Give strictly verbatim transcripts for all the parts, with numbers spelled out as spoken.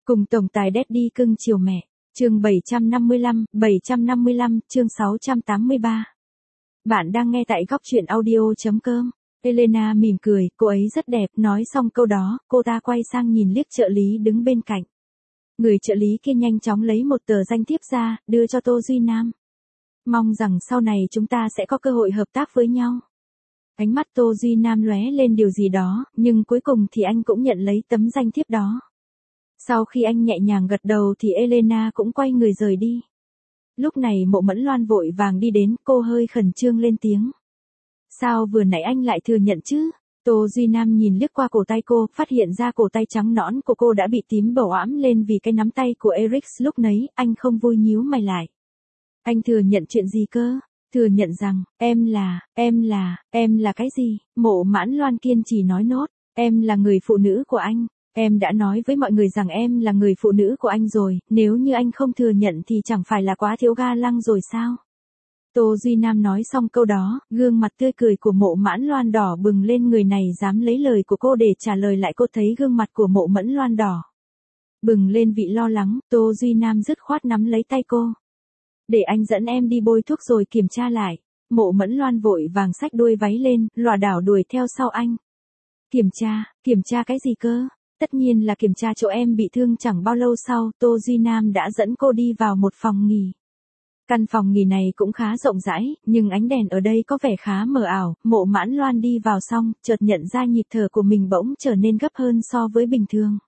Cùng tổng tài Daddy cưng chiều mẹ. Chương bảy trăm năm mươi lăm, bảy trăm năm mươi lăm, chương sáu trăm tám mươi ba. Bạn đang nghe tại góc truyện audio chấm com. Elena mỉm cười, cô ấy rất đẹp, nói xong câu đó, cô ta quay sang nhìn liếc trợ lý đứng bên cạnh. Người trợ lý kia nhanh chóng lấy một tờ danh thiếp ra, đưa cho Tô Duy Nam. Mong rằng sau này chúng ta sẽ có cơ hội hợp tác với nhau. Ánh mắt Tô Duy Nam lóe lên điều gì đó, nhưng cuối cùng thì anh cũng nhận lấy tấm danh thiếp đó. Sau khi anh nhẹ nhàng gật đầu thì Elena cũng quay người rời đi. Lúc này Mộ Mẫn Loan vội vàng đi đến, cô hơi khẩn trương lên tiếng. Sao vừa nãy anh lại thừa nhận chứ? Tô Duy Nam nhìn liếc qua cổ tay cô, phát hiện ra cổ tay trắng nõn của cô đã bị tím bầu ẵm lên vì cái nắm tay của Eric lúc nấy, anh không vui nhíu mày lại. Anh thừa nhận chuyện gì cơ? Thừa nhận rằng, em là, em là, em là cái gì? Mộ Mãn Loan kiên trì nói nốt, em là người phụ nữ của anh. Em đã nói với mọi người rằng em là người phụ nữ của anh rồi, nếu như anh không thừa nhận thì chẳng phải là quá thiếu ga lăng rồi sao? Tô Duy Nam nói xong câu đó, gương mặt tươi cười của Mộ Mãn Loan đỏ bừng lên, người này dám lấy lời của cô để trả lời lại. Cô thấy gương mặt của Mộ Mẫn Loan đỏ bừng lên vị lo lắng, Tô Duy Nam dứt khoát nắm lấy tay cô. Để anh dẫn em đi bôi thuốc rồi kiểm tra lại. Mộ Mẫn Loan vội vàng xách đuôi váy lên, lảo đảo đuổi theo sau anh. Kiểm tra, kiểm tra cái gì cơ? Tất nhiên là kiểm tra chỗ em bị thương. Chẳng bao lâu sau, Tô Duy Nam đã dẫn cô đi vào một phòng nghỉ. Căn phòng nghỉ này cũng khá rộng rãi, nhưng ánh đèn ở đây có vẻ khá mờ ảo. Mộ Mãn Loan đi vào xong, chợt nhận ra nhịp thở của mình bỗng trở nên gấp hơn so với bình thường.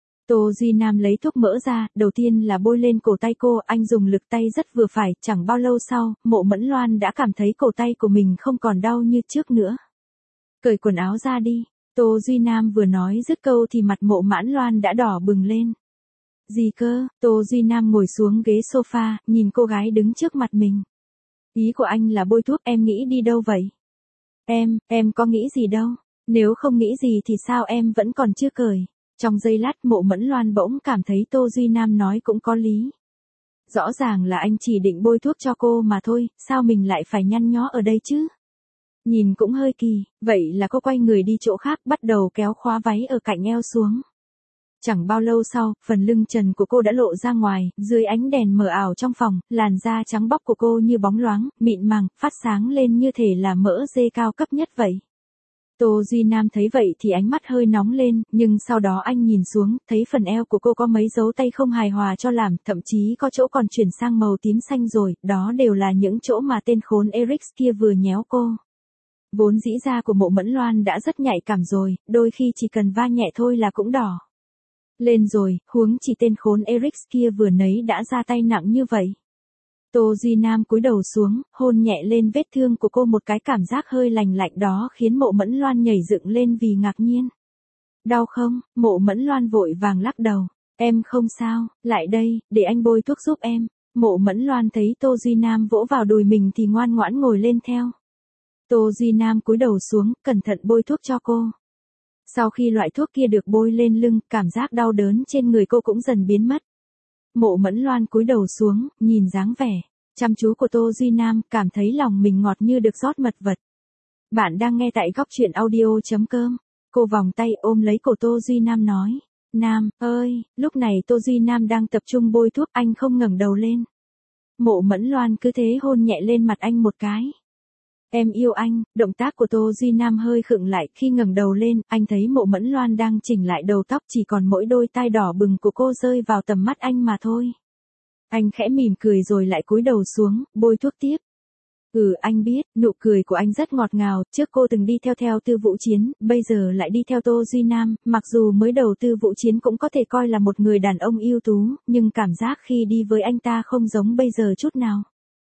Tô Duy Nam lấy thuốc mỡ ra, đầu tiên là bôi lên cổ tay cô, anh dùng lực tay rất vừa phải. Chẳng bao lâu sau, Mộ Mẫn Loan đã cảm thấy cổ tay của mình không còn đau như trước nữa. Cởi quần áo ra đi. Tô Duy Nam vừa nói dứt câu thì mặt Mộ Mãn Loan đã đỏ bừng lên. Gì cơ? Tô Duy Nam ngồi xuống ghế sofa, nhìn cô gái đứng trước mặt mình. Ý của anh là bôi thuốc, em nghĩ đi đâu vậy? Em, em có nghĩ gì đâu. Nếu không nghĩ gì thì sao em vẫn còn chưa cởi? Trong giây lát Mộ Mẫn Loan bỗng cảm thấy Tô Duy Nam nói cũng có lý. Rõ ràng là anh chỉ định bôi thuốc cho cô mà thôi, sao mình lại phải nhăn nhó ở đây chứ? Nhìn cũng hơi kỳ, vậy là cô quay người đi chỗ khác, bắt đầu kéo khóa váy ở cạnh eo xuống. Chẳng bao lâu sau, phần lưng trần của cô đã lộ ra ngoài, dưới ánh đèn mờ ảo trong phòng, làn da trắng bóc của cô như bóng loáng, mịn màng, phát sáng lên như thể là mỡ dê cao cấp nhất vậy. Tô Duy Nam thấy vậy thì ánh mắt hơi nóng lên, nhưng sau đó anh nhìn xuống, thấy phần eo của cô có mấy dấu tay không hài hòa cho làm, thậm chí có chỗ còn chuyển sang màu tím xanh rồi, đó đều là những chỗ mà tên khốn Eric kia vừa nhéo cô. Vốn dĩ da của Mộ Mẫn Loan đã rất nhạy cảm rồi, đôi khi chỉ cần va nhẹ thôi là cũng đỏ lên rồi, huống chỉ tên khốn Eric kia vừa nấy đã ra tay nặng như vậy. Tô Duy Nam cúi đầu xuống, hôn nhẹ lên vết thương của cô, một cái cảm giác hơi lành lạnh đó khiến Mộ Mẫn Loan nhảy dựng lên vì ngạc nhiên. Đau không? Mộ Mẫn Loan vội vàng lắc đầu. Em không sao, lại đây, để anh bôi thuốc giúp em. Mộ Mẫn Loan thấy Tô Duy Nam vỗ vào đùi mình thì ngoan ngoãn ngồi lên theo. Tô Duy Nam cúi đầu xuống, cẩn thận bôi thuốc cho cô. Sau khi loại thuốc kia được bôi lên lưng, cảm giác đau đớn trên người cô cũng dần biến mất. Mộ Mẫn Loan cúi đầu xuống, nhìn dáng vẻ chăm chú của Tô Duy Nam, cảm thấy lòng mình ngọt như được rót mật vật. Bạn đang nghe tại góc truyện audio chấm com. Cô vòng tay ôm lấy cổ Tô Duy Nam nói. Nam, ơi, lúc này Tô Duy Nam đang tập trung bôi thuốc, anh không ngẩng đầu lên. Mộ Mẫn Loan cứ thế hôn nhẹ lên mặt anh một cái. Em yêu anh. Động tác của Tô Duy Nam hơi khựng lại, khi ngẩng đầu lên, anh thấy Mộ Mẫn Loan đang chỉnh lại đầu tóc, chỉ còn mỗi đôi tai đỏ bừng của cô rơi vào tầm mắt anh mà thôi. Anh khẽ mỉm cười rồi lại cúi đầu xuống, bôi thuốc tiếp. Ừ, anh biết, nụ cười của anh rất ngọt ngào, trước cô từng đi theo theo Tư Vũ Chiến, bây giờ lại đi theo Tô Duy Nam, mặc dù mới đầu Tư Vũ Chiến cũng có thể coi là một người đàn ông ưu tú, nhưng cảm giác khi đi với anh ta không giống bây giờ chút nào.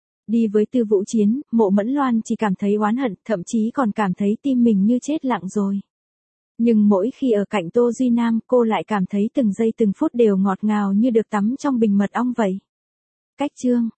Đi với Tư Vũ Chiến, Mộ Mẫn Loan chỉ cảm thấy oán hận, thậm chí còn cảm thấy tim mình như chết lặng rồi. Nhưng mỗi khi ở cạnh Tô Duy Nam, cô lại cảm thấy từng giây từng phút đều ngọt ngào như được tắm trong bình mật ong vậy. Cách chương